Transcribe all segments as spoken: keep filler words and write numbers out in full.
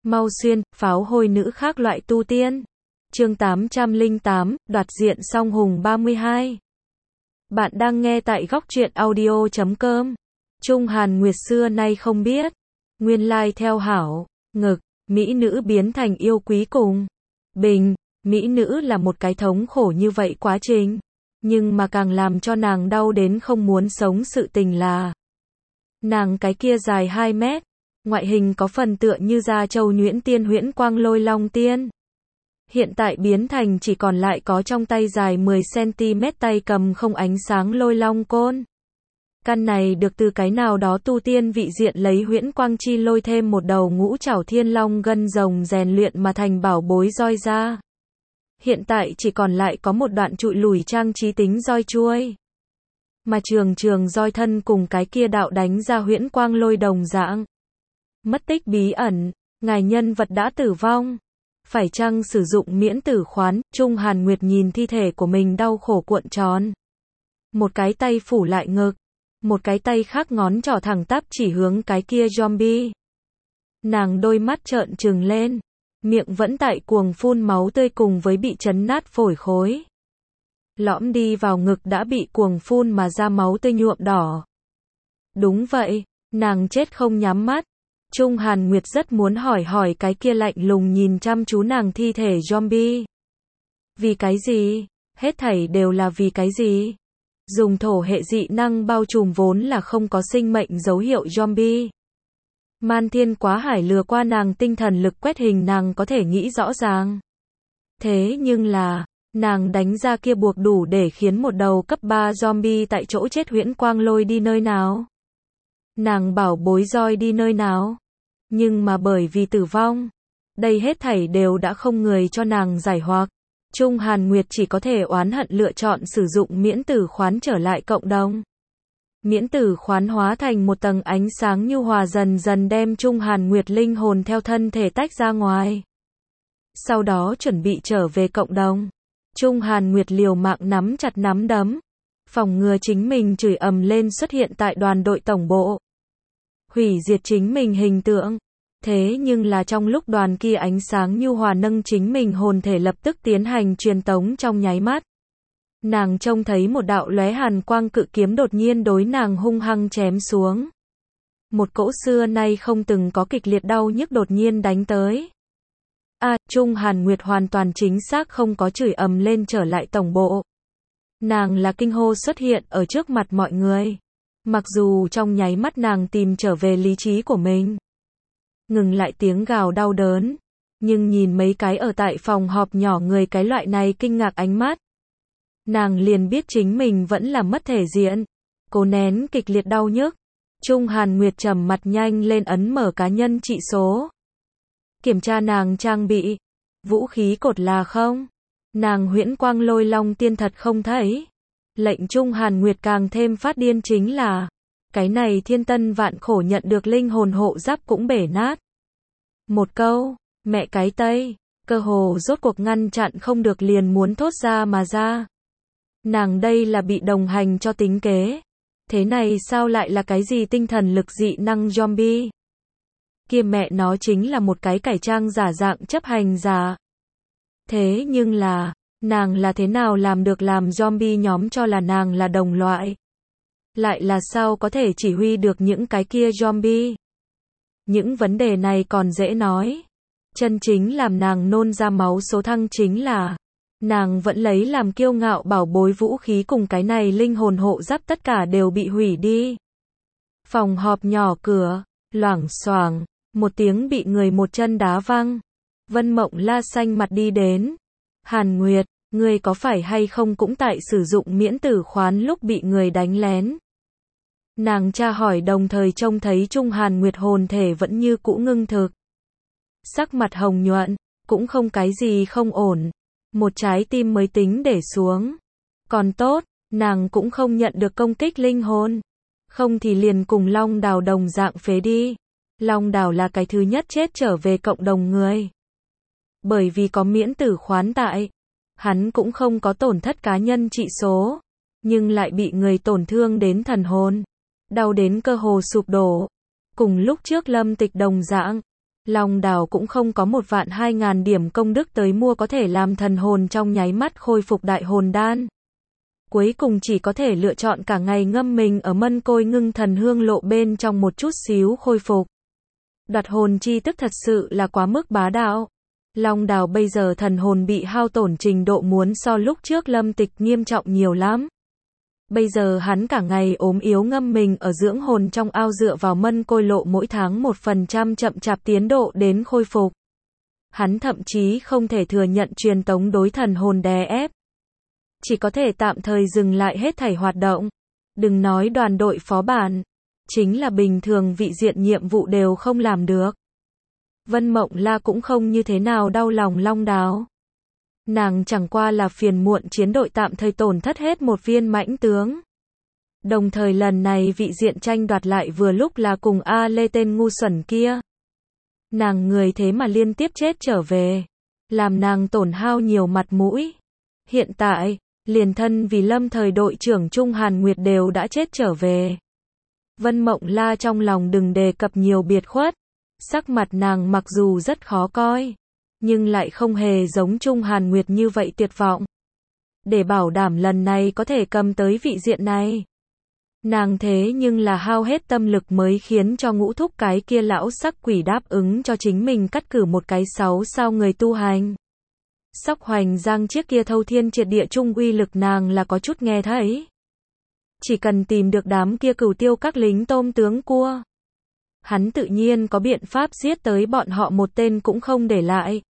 Mau xuyên, pháo hôi nữ khác loại tu tiên. Chương tám trăm lẻ tám, đoạt diện song hùng ba mươi hai. Bạn đang nghe tại góc truyện audio chấm com. Trung Hàn Nguyệt xưa nay không biết. Nguyên lai theo hảo, ngực, mỹ nữ biến thành yêu quý cùng. Bình, mỹ nữ là một cái thống khổ như vậy quá trình. Nhưng mà càng làm cho nàng đau đến không muốn sống sự tình là nàng cái kia dài hai mét. Ngoại hình có phần tựa như da trâu nhuyễn tiên huyễn quang lôi long tiên. Hiện tại biến thành chỉ còn lại có trong tay dài mười xăng-ti-mét tay cầm không ánh sáng lôi long côn. Căn này được từ cái nào đó tu tiên vị diện lấy huyễn quang chi lôi thêm một đầu ngũ trảo thiên long gân rồng rèn luyện mà thành bảo bối roi ra. Hiện tại chỉ còn lại có một đoạn trụi lủi trang trí tính roi chuôi. Mà trường trường roi thân cùng cái kia đạo đánh ra huyễn quang lôi đồng dạng. Mất tích bí ẩn, ngài nhân vật đã tử vong. Phải chăng sử dụng miễn tử khoán? Trung Hàn Nguyệt nhìn thi thể của mình đau khổ cuộn tròn. Một cái tay phủ lại ngực, một cái tay khác ngón trỏ thẳng tắp chỉ hướng cái kia zombie. Nàng đôi mắt trợn trừng lên, miệng vẫn tại cuồng phun máu tươi cùng với bị chấn nát phổi khối. Lõm đi vào ngực đã bị cuồng phun mà ra máu tươi nhuộm đỏ. Đúng vậy, nàng chết không nhắm mắt. Trung Hàn Nguyệt rất muốn hỏi hỏi cái kia lạnh lùng nhìn chăm chú nàng thi thể zombie. Vì cái gì? Hết thảy đều là vì cái gì? Dùng thổ hệ dị năng bao trùm vốn là không có sinh mệnh dấu hiệu zombie. Man thiên quá hải lừa qua nàng tinh thần lực quét hình nàng có thể nghĩ rõ ràng. Thế nhưng là, nàng đánh ra kia buộc đủ để khiến một đầu cấp ba zombie tại chỗ chết huyễn quang lôi đi nơi nào? Nàng bảo bối roi đi nơi nào? Nhưng mà bởi vì tử vong, đây hết thảy đều đã không người cho nàng giải hoặc. Trung Hàn Nguyệt chỉ có thể oán hận lựa chọn sử dụng miễn tử khoán trở lại cộng đồng. Miễn tử khoán hóa thành một tầng ánh sáng nhu hòa dần dần đem Trung Hàn Nguyệt linh hồn theo thân thể tách ra ngoài. Sau đó chuẩn bị trở về cộng đồng. Trung Hàn Nguyệt liều mạng nắm chặt nắm đấm, phòng ngừa chính mình chửi ầm lên xuất hiện tại đoàn đội tổng bộ. Hủy diệt chính mình hình tượng. Thế nhưng là trong lúc đoàn kia ánh sáng nhu hòa nâng chính mình hồn thể lập tức tiến hành truyền tống trong nháy mắt. Nàng trông thấy một đạo lóe hàn quang cự kiếm đột nhiên đối nàng hung hăng chém xuống. Một cỗ xưa nay không từng có kịch liệt đau nhức đột nhiên đánh tới. A, à, Trung Hàn Nguyệt hoàn toàn chính xác không có chửi ầm lên trở lại tổng bộ. Nàng là kinh hô xuất hiện ở trước mặt mọi người. Mặc dù trong nháy mắt nàng tìm trở về lý trí của mình. Ngừng lại tiếng gào đau đớn. Nhưng nhìn mấy cái ở tại phòng họp nhỏ người cái loại này kinh ngạc ánh mắt. Nàng liền biết chính mình vẫn là mất thể diện. Cố nén kịch liệt đau nhức. Trung Hàn Nguyệt trầm mặt nhanh lên ấn mở cá nhân trị số. Kiểm tra nàng trang bị. Vũ khí cột là không. Nàng huyễn quang lôi long tiên thật không thấy. Lệnh Trung Hàn Nguyệt càng thêm phát điên chính là, cái này thiên tân vạn khổ nhận được linh hồn hộ giáp cũng bể nát. Một câu, mẹ cái tây, cơ hồ rốt cuộc ngăn chặn không được liền muốn thốt ra mà ra. Nàng đây là bị đồng hành cho tính kế. Thế này sao lại là cái gì tinh thần lực dị năng zombie? Kia mẹ nó chính là một cái cải trang giả dạng chấp hành giả. Thế nhưng là, nàng là thế nào làm được làm zombie nhóm cho là nàng là đồng loại? Lại là sao có thể chỉ huy được những cái kia zombie? Những vấn đề này còn dễ nói. Chân chính làm nàng nôn ra máu số thăng chính là, nàng vẫn lấy làm kiêu ngạo bảo bối vũ khí cùng cái này linh hồn hộ giáp tất cả đều bị hủy đi. Phòng họp nhỏ cửa, loảng xoảng, một tiếng bị người một chân đá văng. Vân Mộng la xanh mặt đi đến. Hàn Nguyệt, ngươi có phải hay không cũng tại sử dụng miễn tử khoán lúc bị người đánh lén? Nàng tra hỏi đồng thời trông thấy Trung Hàn Nguyệt hồn thể vẫn như cũ ngưng thực. Sắc mặt hồng nhuận, cũng không cái gì không ổn. Một trái tim mới tính để xuống. Còn tốt, nàng cũng không nhận được công kích linh hồn. Không thì liền cùng Long Đào đồng dạng phế đi. Long Đào là cái thứ nhất chết trở về cộng đồng người. Bởi vì có miễn tử khoán tại, hắn cũng không có tổn thất cá nhân trị số, nhưng lại bị người tổn thương đến thần hồn, đau đến cơ hồ sụp đổ. Cùng lúc trước Lâm Tịch đồng dạng, Long Đào cũng không có một vạn hai ngàn điểm công đức tới mua có thể làm thần hồn trong nháy mắt khôi phục đại hồn đan. Cuối cùng chỉ có thể lựa chọn cả ngày ngâm mình ở mân côi ngưng thần hương lộ bên trong một chút xíu khôi phục. Đoạt hồn chi tức thật sự là quá mức bá đạo. Long Đào bây giờ thần hồn bị hao tổn trình độ muốn so lúc trước Lâm Tịch nghiêm trọng nhiều lắm. Bây giờ hắn cả ngày ốm yếu ngâm mình ở dưỡng hồn trong ao dựa vào mân côi lộ mỗi tháng một phần trăm chậm chạp tiến độ đến khôi phục. Hắn thậm chí không thể thừa nhận truyền tống đối thần hồn đè ép. Chỉ có thể tạm thời dừng lại hết thảy hoạt động. Đừng nói đoàn đội phó bản. Chính là bình thường vị diện nhiệm vụ đều không làm được. Vân Mộng La cũng không như thế nào đau lòng Long Đào. Nàng chẳng qua là phiền muộn chiến đội tạm thời tổn thất hết một viên mãnh tướng. Đồng thời lần này vị diện tranh đoạt lại vừa lúc là cùng A Lê tên ngu xuẩn kia. Nàng người thế mà liên tiếp chết trở về. Làm nàng tổn hao nhiều mặt mũi. Hiện tại, liền thân vì lâm thời đội trưởng Trung Hàn Nguyệt đều đã chết trở về. Vân Mộng La trong lòng đừng đề cập nhiều biệt khuất. Sắc mặt nàng mặc dù rất khó coi, nhưng lại không hề giống Trung Hàn Nguyệt như vậy tuyệt vọng. Để bảo đảm lần này có thể cầm tới vị diện này. Nàng thế nhưng là hao hết tâm lực mới khiến cho ngũ thúc cái kia lão sắc quỷ đáp ứng cho chính mình cắt cử một cái sáu sao người tu hành. Sóc Hoành Giang chiếc kia thâu thiên triệt địa trung uy lực nàng là có chút nghe thấy. Chỉ cần tìm được đám kia cửu tiêu các lính tôm tướng cua. Hắn tự nhiên có biện pháp giết tới bọn họ một tên cũng không để lại.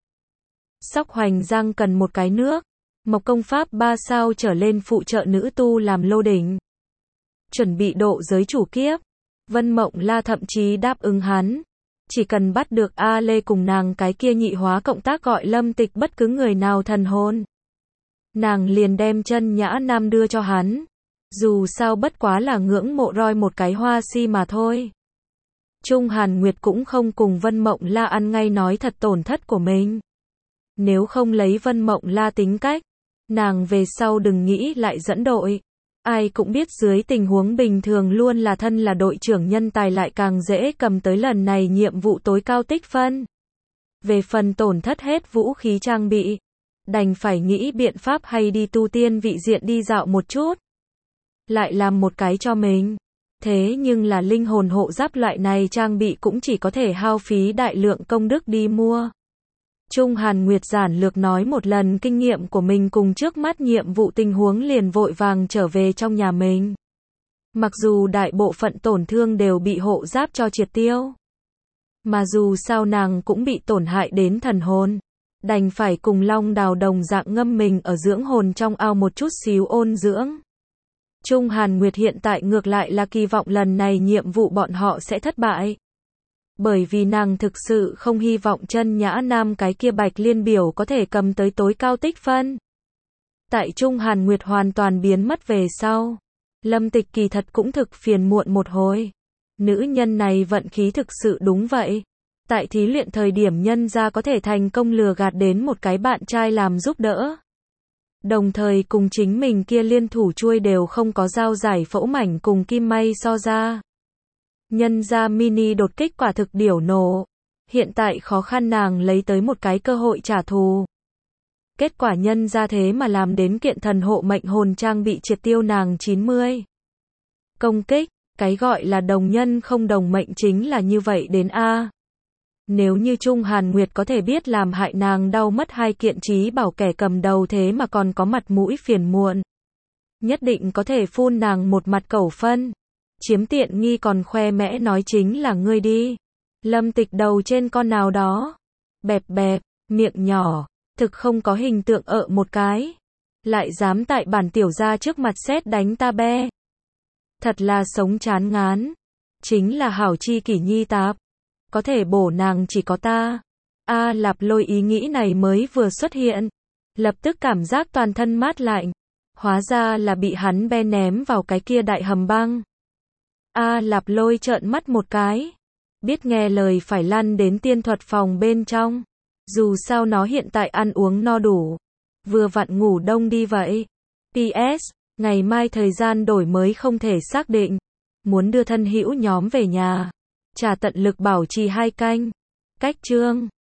Sóc Hoành Giang cần một cái nước. Mộc công pháp ba sao trở lên phụ trợ nữ tu làm lô đỉnh. Chuẩn bị độ giới chủ kiếp. Vân Mộng La thậm chí đáp ứng hắn. Chỉ cần bắt được A Lê cùng nàng cái kia nhị hóa cộng tác gọi Lâm Tịch bất cứ người nào thần hồn. Nàng liền đem chân nhã nam đưa cho hắn. Dù sao bất quá là ngưỡng mộ roi một cái hoa si mà thôi. Trung Hàn Nguyệt cũng không cùng Vân Mộng La ăn ngay nói thật tổn thất của mình. Nếu không lấy Vân Mộng La tính cách, nàng về sau đừng nghĩ lại dẫn đội. Ai cũng biết dưới tình huống bình thường luôn là thân là đội trưởng nhân tài lại càng dễ cầm tới lần này nhiệm vụ tối cao tích phân. Về phần tổn thất hết vũ khí trang bị, đành phải nghĩ biện pháp hay đi tu tiên vị diện đi dạo một chút. Lại làm một cái cho mình. Thế nhưng là linh hồn hộ giáp loại này trang bị cũng chỉ có thể hao phí đại lượng công đức đi mua. Trung Hàn Nguyệt giản lược nói một lần kinh nghiệm của mình cùng trước mắt nhiệm vụ tình huống liền vội vàng trở về trong nhà mình. Mặc dù đại bộ phận tổn thương đều bị hộ giáp cho triệt tiêu. Mà dù sao nàng cũng bị tổn hại đến thần hồn. Đành phải cùng Long Đào đồng dạng ngâm mình ở dưỡng hồn trong ao một chút xíu ôn dưỡng. Trung Hàn Nguyệt hiện tại ngược lại là kỳ vọng lần này nhiệm vụ bọn họ sẽ thất bại. Bởi vì nàng thực sự không hy vọng chân nhã nam cái kia bạch liên biểu có thể cầm tới tối cao tích phân. Tại Trung Hàn Nguyệt hoàn toàn biến mất về sau. Lâm Tịch kỳ thật cũng thực phiền muộn một hồi. Nữ nhân này vận khí thực sự đúng vậy. Tại thí luyện thời điểm nhân ra có thể thành công lừa gạt đến một cái bạn trai làm giúp đỡ. Đồng thời cùng chính mình kia liên thủ chuôi đều không có dao giải phẫu mảnh cùng kim may so ra. Nhân ra mini đột kích quả thực điểu nổ. Hiện tại khó khăn nàng lấy tới một cái cơ hội trả thù. Kết quả nhân ra thế mà làm đến kiện thần hộ mệnh hồn trang bị triệt tiêu nàng chín mươi. Công kích, cái gọi là đồng nhân không đồng mệnh chính là như vậy đến A. Nếu như Trung Hàn Nguyệt có thể biết làm hại nàng đau mất hai kiện trí bảo kẻ cầm đầu thế mà còn có mặt mũi phiền muộn. Nhất định có thể phun nàng một mặt cẩu phân. Chiếm tiện nghi còn khoe mẽ nói chính là ngươi đi. Lâm Tịch đầu trên con nào đó. Bẹp bẹp, miệng nhỏ, thực không có hình tượng ợ một cái. Lại dám tại bản tiểu gia trước mặt sét đánh ta be. Thật là sống chán ngán. Chính là hảo chi kỷ nhi tạp. Có thể bổ nàng chỉ có ta. A Lạp Lôi ý nghĩ này mới vừa xuất hiện. Lập tức cảm giác toàn thân mát lạnh. Hóa ra là bị hắn be ném vào cái kia đại hầm băng. A Lạp Lôi trợn mắt một cái. Biết nghe lời phải lăn đến tiên thuật phòng bên trong. Dù sao nó hiện tại ăn uống no đủ. Vừa vặn ngủ đông đi vậy. pê ét. Ngày mai thời gian đổi mới không thể xác định. Muốn đưa thân hữu nhóm về nhà. Trà tận lực bảo trì hai canh. Cách chương